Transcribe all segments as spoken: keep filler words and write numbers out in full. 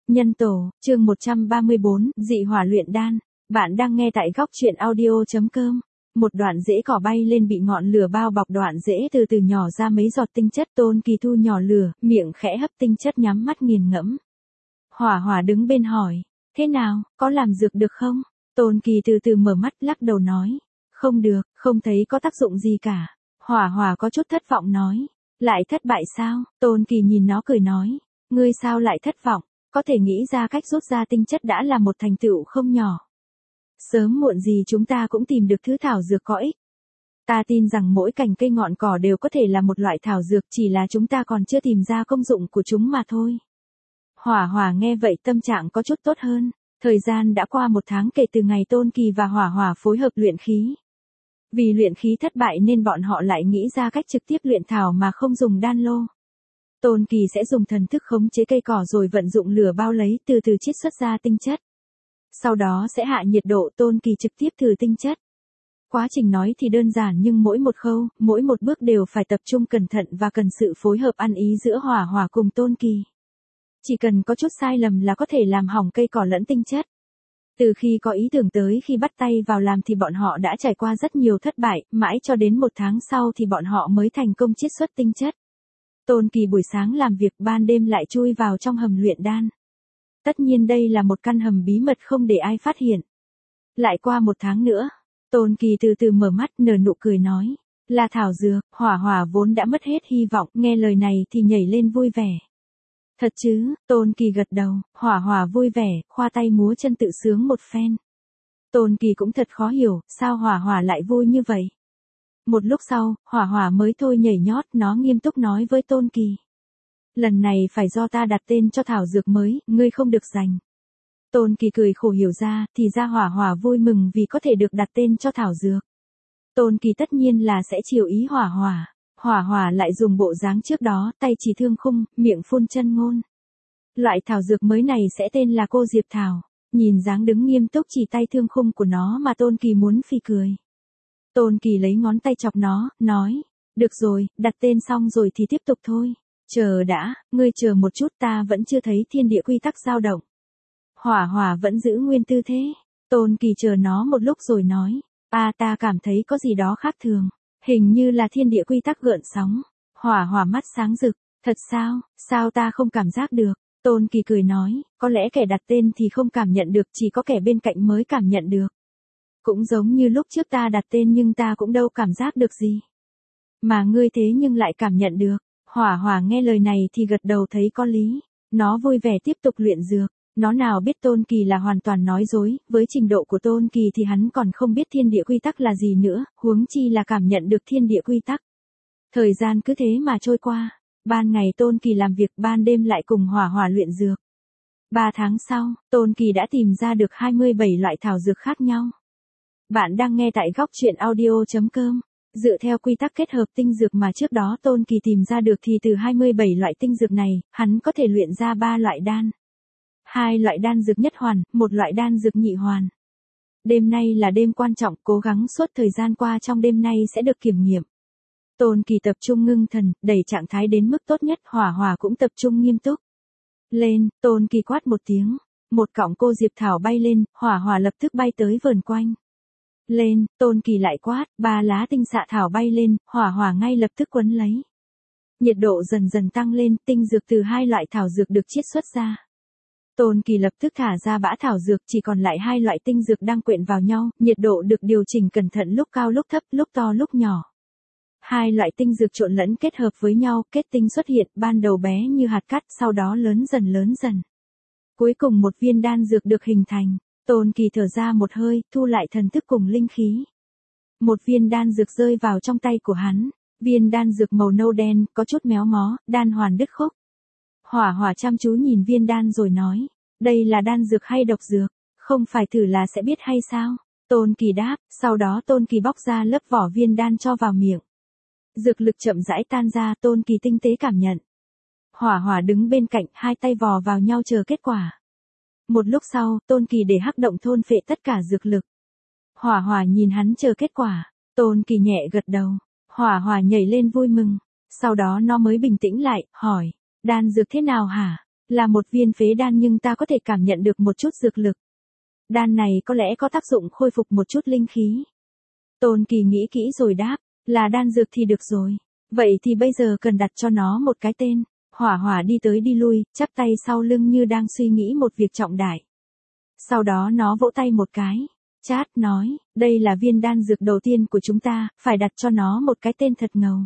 Nhân tổ, chương một trăm ba mươi bốn, dị hỏa luyện đan. Bạn đang nghe tại góc truyện audio.com. Một đoạn rễ cỏ bay lên bị ngọn lửa bao bọc, đoạn rễ từ từ nhỏ ra mấy giọt tinh chất. Tôn Kỳ thu nhỏ lửa, miệng khẽ hấp tinh chất, nhắm mắt nghiền ngẫm. Hỏa Hỏa đứng bên hỏi, thế nào, có làm dược được không? Tôn Kỳ từ từ mở mắt, lắc đầu nói, không được, không thấy có tác dụng gì cả. Hỏa Hỏa có chút thất vọng nói, lại thất bại sao? Tôn Kỳ nhìn nó cười nói, ngươi sao lại thất vọng? Có thể nghĩ ra cách rút ra tinh chất đã là một thành tựu không nhỏ. Sớm muộn gì chúng ta cũng tìm được thứ thảo dược có ích. Ta tin rằng mỗi cành cây ngọn cỏ đều có thể là một loại thảo dược, chỉ là chúng ta còn chưa tìm ra công dụng của chúng mà thôi. Hỏa Hỏa nghe vậy tâm trạng có chút tốt hơn. Thời gian đã qua một tháng kể từ ngày Tôn Kỳ và Hỏa Hỏa phối hợp luyện khí. Vì luyện khí thất bại nên bọn họ lại nghĩ ra cách trực tiếp luyện thảo mà không dùng đan lô. Tôn Kỳ sẽ dùng thần thức khống chế cây cỏ rồi vận dụng lửa bao lấy, từ từ chiết xuất ra tinh chất. Sau đó sẽ hạ nhiệt độ, Tôn Kỳ trực tiếp thử tinh chất. Quá trình nói thì đơn giản nhưng mỗi một khâu, mỗi một bước đều phải tập trung cẩn thận và cần sự phối hợp ăn ý giữa Hỏa Hỏa cùng Tôn Kỳ. Chỉ cần có chút sai lầm là có thể làm hỏng cây cỏ lẫn tinh chất. Từ khi có ý tưởng tới khi bắt tay vào làm thì bọn họ đã trải qua rất nhiều thất bại, mãi cho đến một tháng sau thì bọn họ mới thành công chiết xuất tinh chất. Tôn Kỳ buổi sáng làm việc, ban đêm lại chui vào trong hầm luyện đan. Tất nhiên đây là một căn hầm bí mật không để ai phát hiện. Lại qua một tháng nữa, Tôn Kỳ từ từ mở mắt, nở nụ cười nói, là thảo dược. Hỏa Hỏa vốn đã mất hết hy vọng, nghe lời này thì nhảy lên vui vẻ. Thật chứ? Tôn Kỳ gật đầu. Hỏa Hỏa vui vẻ, khoa tay múa chân tự sướng một phen. Tôn Kỳ cũng thật khó hiểu, sao Hỏa Hỏa lại vui như vậy? Một lúc sau, Hỏa Hỏa mới thôi nhảy nhót, nó nghiêm túc nói với Tôn Kỳ. Lần này phải do ta đặt tên cho thảo dược mới, ngươi không được giành. Tôn Kỳ cười khổ hiểu ra, thì ra Hỏa Hỏa vui mừng vì có thể được đặt tên cho thảo dược. Tôn Kỳ tất nhiên là sẽ chiều ý Hỏa Hỏa. Hỏa Hỏa lại dùng bộ dáng trước đó, tay chỉ thương khung, miệng phun chân ngôn. Loại thảo dược mới này sẽ tên là cô Diệp Thảo. Nhìn dáng đứng nghiêm túc chỉ tay thương khung của nó mà Tôn Kỳ muốn phì cười. Tôn Kỳ lấy ngón tay chọc nó, nói, được rồi, đặt tên xong rồi thì tiếp tục thôi. Chờ đã, ngươi chờ một chút, ta vẫn chưa thấy thiên địa quy tắc dao động. Hỏa Hỏa vẫn giữ nguyên tư thế. Tôn Kỳ chờ nó một lúc rồi nói, à ta cảm thấy có gì đó khác thường. Hình như là thiên địa quy tắc gợn sóng. Hỏa Hỏa mắt sáng rực, thật sao, sao ta không cảm giác được? Tôn Kỳ cười nói, có lẽ kẻ đặt tên thì không cảm nhận được, chỉ có kẻ bên cạnh mới cảm nhận được. Cũng giống như lúc trước ta đặt tên nhưng ta cũng đâu cảm giác được gì. Mà ngươi thế nhưng lại cảm nhận được. Hỏa Hỏa nghe lời này thì gật đầu thấy có lý. Nó vui vẻ tiếp tục luyện dược. Nó nào biết Tôn Kỳ là hoàn toàn nói dối, với trình độ của Tôn Kỳ thì hắn còn không biết thiên địa quy tắc là gì nữa, huống chi là cảm nhận được thiên địa quy tắc. Thời gian cứ thế mà trôi qua. Ban ngày Tôn Kỳ làm việc, ban đêm lại cùng Hỏa Hỏa luyện dược. Ba tháng sau, Tôn Kỳ đã tìm ra được hai mươi bảy loại thảo dược khác nhau. Bạn đang nghe tại góc truyện audio.com. Dựa theo quy tắc kết hợp tinh dược mà trước đó Tôn Kỳ tìm ra được thì từ hai mươi bảy loại tinh dược này, hắn có thể luyện ra ba loại đan. Hai loại đan dược nhất hoàn, một loại đan dược nhị hoàn. Đêm nay là đêm quan trọng, cố gắng suốt thời gian qua trong đêm nay sẽ được kiểm nghiệm. Tôn Kỳ tập trung ngưng thần, đẩy trạng thái đến mức tốt nhất, Hỏa Hỏa cũng tập trung nghiêm túc. Lên, Tôn Kỳ quát một tiếng, một cọng cô Diệp Thảo bay lên, Hỏa Hỏa lập tức bay tới vờn quanh. Lên, Tôn Kỳ lại quát, ba lá tinh xạ thảo bay lên, Hỏa Hỏa ngay lập tức quấn lấy. Nhiệt độ dần dần tăng lên, tinh dược từ hai loại thảo dược được chiết xuất ra. Tôn Kỳ lập tức thả ra bã thảo dược, chỉ còn lại hai loại tinh dược đang quyện vào nhau, nhiệt độ được điều chỉnh cẩn thận, lúc cao lúc thấp, lúc to lúc nhỏ. Hai loại tinh dược trộn lẫn kết hợp với nhau, kết tinh xuất hiện, ban đầu bé như hạt cát, sau đó lớn dần lớn dần. Cuối cùng một viên đan dược được hình thành. Tôn Kỳ thở ra một hơi, thu lại thần thức cùng linh khí. Một viên đan dược rơi vào trong tay của hắn. Viên đan dược màu nâu đen, có chút méo mó, đan hoàn đứt khúc. Hỏa Hỏa chăm chú nhìn viên đan rồi nói, đây là đan dược hay độc dược? Không phải thử là sẽ biết hay sao? Tôn Kỳ đáp, sau đó Tôn Kỳ bóc ra lớp vỏ viên đan cho vào miệng. Dược lực chậm rãi tan ra, Tôn Kỳ tinh tế cảm nhận. Hỏa Hỏa đứng bên cạnh, hai tay vò vào nhau chờ kết quả. Một lúc sau, Tôn Kỳ để hắc động thôn phệ tất cả dược lực. Hỏa Hỏa nhìn hắn chờ kết quả. Tôn Kỳ nhẹ gật đầu. Hỏa Hỏa nhảy lên vui mừng. Sau đó nó mới bình tĩnh lại, hỏi, đan dược thế nào hả? Là một viên phế đan nhưng ta có thể cảm nhận được một chút dược lực. Đan này có lẽ có tác dụng khôi phục một chút linh khí. Tôn Kỳ nghĩ kỹ rồi đáp, là đan dược thì được rồi. Vậy thì bây giờ cần đặt cho nó một cái tên. Hỏa Hỏa đi tới đi lui, chắp tay sau lưng như đang suy nghĩ một việc trọng đại. Sau đó nó vỗ tay một cái. Chát nói, đây là viên đan dược đầu tiên của chúng ta, phải đặt cho nó một cái tên thật ngầu.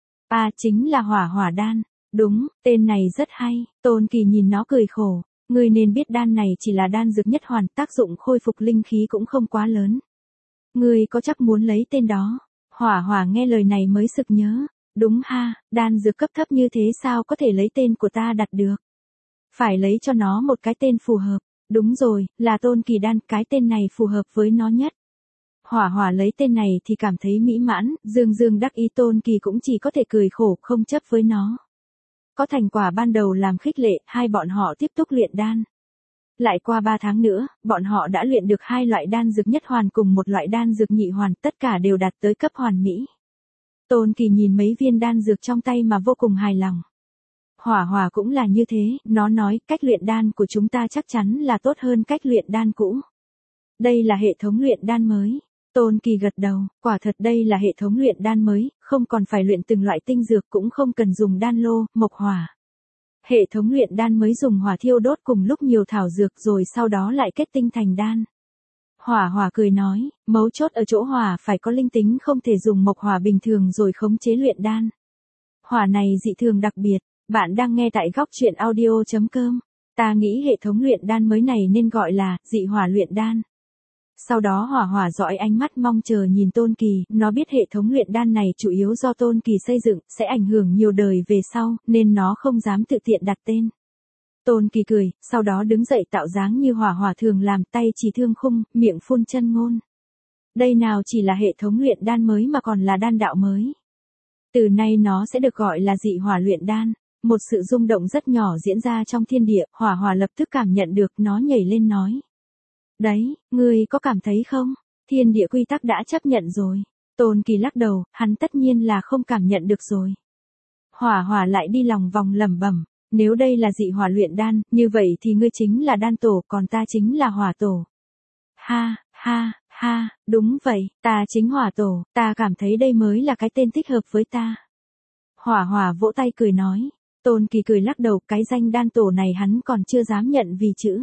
À, chính là Hỏa Hỏa đan. Đúng, tên này rất hay. Tôn Kỳ nhìn nó cười khổ. Ngươi nên biết đan này chỉ là đan dược nhất hoàn, tác dụng khôi phục linh khí cũng không quá lớn. Ngươi có chắc muốn lấy tên đó? Hỏa Hỏa nghe lời này mới sực nhớ. Đúng ha, đan dược cấp thấp như thế sao có thể lấy tên của ta đặt được? Phải lấy cho nó một cái tên phù hợp. Đúng rồi, là Tôn Kỳ đan, cái tên này phù hợp với nó nhất. Hỏa Hỏa lấy tên này thì cảm thấy mỹ mãn, dương dương đắc ý. Tôn Kỳ cũng chỉ có thể cười khổ không chấp với nó. Có thành quả ban đầu làm khích lệ, hai bọn họ tiếp tục luyện đan. Lại qua ba tháng nữa, bọn họ đã luyện được hai loại đan dược nhất hoàn cùng một loại đan dược nhị hoàn, tất cả đều đạt tới cấp hoàn mỹ. Tôn Kỳ nhìn mấy viên đan dược trong tay mà vô cùng hài lòng. Hỏa Hỏa cũng là như thế, nó nói cách luyện đan của chúng ta chắc chắn là tốt hơn cách luyện đan cũ. Đây là hệ thống luyện đan mới. Tôn Kỳ gật đầu, quả thật đây là hệ thống luyện đan mới, không còn phải luyện từng loại tinh dược, cũng không cần dùng đan lô, mộc hỏa. Hệ thống luyện đan mới dùng hỏa thiêu đốt cùng lúc nhiều thảo dược rồi sau đó lại kết tinh thành đan. Hỏa Hỏa cười nói, mấu chốt ở chỗ hỏa phải có linh tính, không thể dùng mộc hỏa bình thường rồi khống chế luyện đan. Hỏa này dị thường đặc biệt. Bạn đang nghe tại góc truyện audio chấm com. Ta nghĩ hệ thống luyện đan mới này nên gọi là dị hỏa luyện đan. Sau đó Hỏa Hỏa dõi ánh mắt mong chờ nhìn Tôn Kỳ, nó biết hệ thống luyện đan này chủ yếu do Tôn Kỳ xây dựng, sẽ ảnh hưởng nhiều đời về sau, nên nó không dám tự tiện đặt tên. Tôn Kỳ cười, sau đó đứng dậy tạo dáng như Hỏa Hỏa thường làm, tay chỉ thương khung, miệng phun chân ngôn. Đây nào chỉ là hệ thống luyện đan mới mà còn là đan đạo mới. Từ nay nó sẽ được gọi là dị hỏa luyện đan. Một sự rung động rất nhỏ diễn ra trong thiên địa, Hỏa Hỏa lập tức cảm nhận được, nó nhảy lên nói. Đấy, ngươi có cảm thấy không? Thiên địa quy tắc đã chấp nhận rồi. Tôn Kỳ lắc đầu, hắn tất nhiên là không cảm nhận được rồi. Hỏa Hỏa lại đi lòng vòng lẩm bẩm, nếu đây là dị hỏa luyện đan, như vậy thì ngươi chính là đan tổ, còn ta chính là hỏa tổ. Ha, ha, ha, đúng vậy, ta chính hỏa tổ, ta cảm thấy đây mới là cái tên thích hợp với ta. Hỏa Hỏa vỗ tay cười nói. Tôn Kỳ cười lắc đầu, cái danh đan tổ này hắn còn chưa dám nhận vì chữ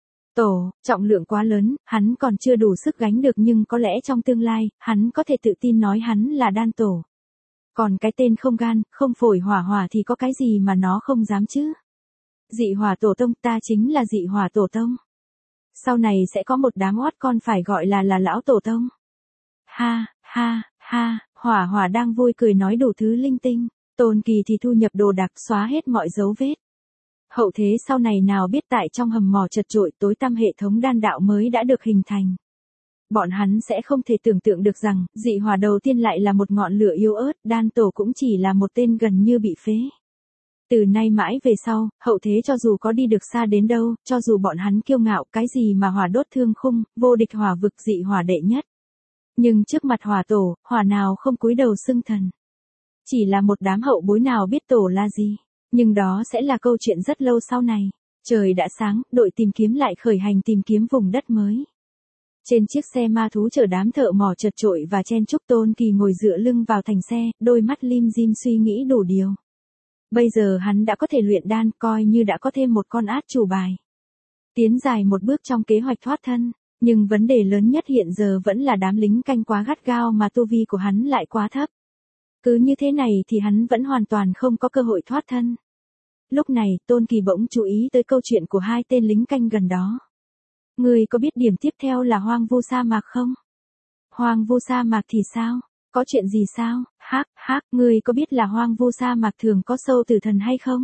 tổ, trọng lượng quá lớn, hắn còn chưa đủ sức gánh được, nhưng có lẽ trong tương lai, hắn có thể tự tin nói hắn là đan tổ. Còn cái tên không gan, không phổi Hỏa Hỏa thì có cái gì mà nó không dám chứ? Dị hỏa tổ tông, ta chính là dị hỏa tổ tông. Sau này sẽ có một đám oát con phải gọi là là lão tổ tông. Ha, ha, ha, Hỏa Hỏa đang vui cười nói đủ thứ linh tinh. Tôn Kỳ thì thu nhập đồ đạc, xóa hết mọi dấu vết. Hậu thế sau này nào biết tại trong hầm mỏ chật chội tối tăm hệ thống đan đạo mới đã được hình thành. Bọn hắn sẽ không thể tưởng tượng được rằng, dị hỏa đầu tiên lại là một ngọn lửa yếu ớt, đan tổ cũng chỉ là một tên gần như bị phế. Từ nay mãi về sau, hậu thế cho dù có đi được xa đến đâu, cho dù bọn hắn kiêu ngạo cái gì mà hỏa đốt thương khung, vô địch hỏa vực dị hỏa đệ nhất. Nhưng trước mặt hỏa tổ, hỏa nào không cúi đầu xưng thần. Chỉ là một đám hậu bối nào biết tổ là gì. Nhưng đó sẽ là câu chuyện rất lâu sau này. Trời đã sáng, đội tìm kiếm lại khởi hành tìm kiếm vùng đất mới. Trên chiếc xe ma thú chở đám thợ mỏ chật chội và chen chúc, Tôn Kỳ ngồi dựa lưng vào thành xe, đôi mắt lim dim suy nghĩ đủ điều. Bây giờ hắn đã có thể luyện đan, coi như đã có thêm một con át chủ bài. Tiến dài một bước trong kế hoạch thoát thân. Nhưng vấn đề lớn nhất hiện giờ vẫn là đám lính canh quá gắt gao mà tu vi của hắn lại quá thấp. Cứ như thế này thì hắn vẫn hoàn toàn không có cơ hội thoát thân. Lúc này, Tôn Kỳ bỗng chú ý tới câu chuyện của hai tên lính canh gần đó. Ngươi có biết điểm tiếp theo là hoang vu sa mạc không? Hoang vu sa mạc thì sao? Có chuyện gì sao? Hắc, hắc, ngươi có biết là hoang vu sa mạc thường có sâu tử thần hay không?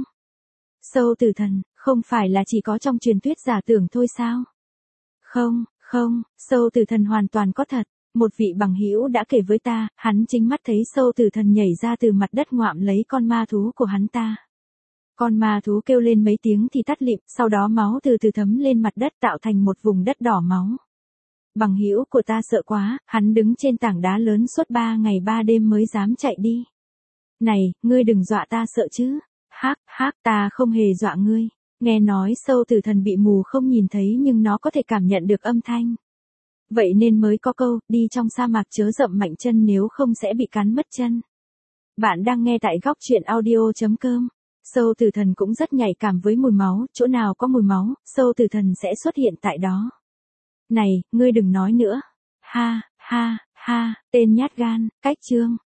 Sâu tử thần, không phải là chỉ có trong truyền thuyết giả tưởng thôi sao? Không, không, sâu tử thần hoàn toàn có thật. Một vị bằng hữu đã kể với ta, hắn chính mắt thấy sâu tử thần nhảy ra từ mặt đất ngoạm lấy con ma thú của hắn ta. Con ma thú kêu lên mấy tiếng thì tắt lịm, sau đó máu từ từ thấm lên mặt đất tạo thành một vùng đất đỏ máu. Bằng hữu của ta sợ quá, hắn đứng trên tảng đá lớn suốt ba ngày ba đêm mới dám chạy đi. Này, ngươi đừng dọa ta sợ chứ. Hắc, hắc, ta không hề dọa ngươi. Nghe nói sâu tử thần bị mù không nhìn thấy nhưng nó có thể cảm nhận được âm thanh. Vậy nên mới có câu, đi trong sa mạc chớ dậm mạnh chân nếu không sẽ bị cắn mất chân. Bạn đang nghe tại góc truyện audio.com. Sâu tử thần cũng rất nhạy cảm với mùi máu, chỗ nào có mùi máu, sâu tử thần sẽ xuất hiện tại đó. Này, ngươi đừng nói nữa. Ha, ha, ha, tên nhát gan, cách chương.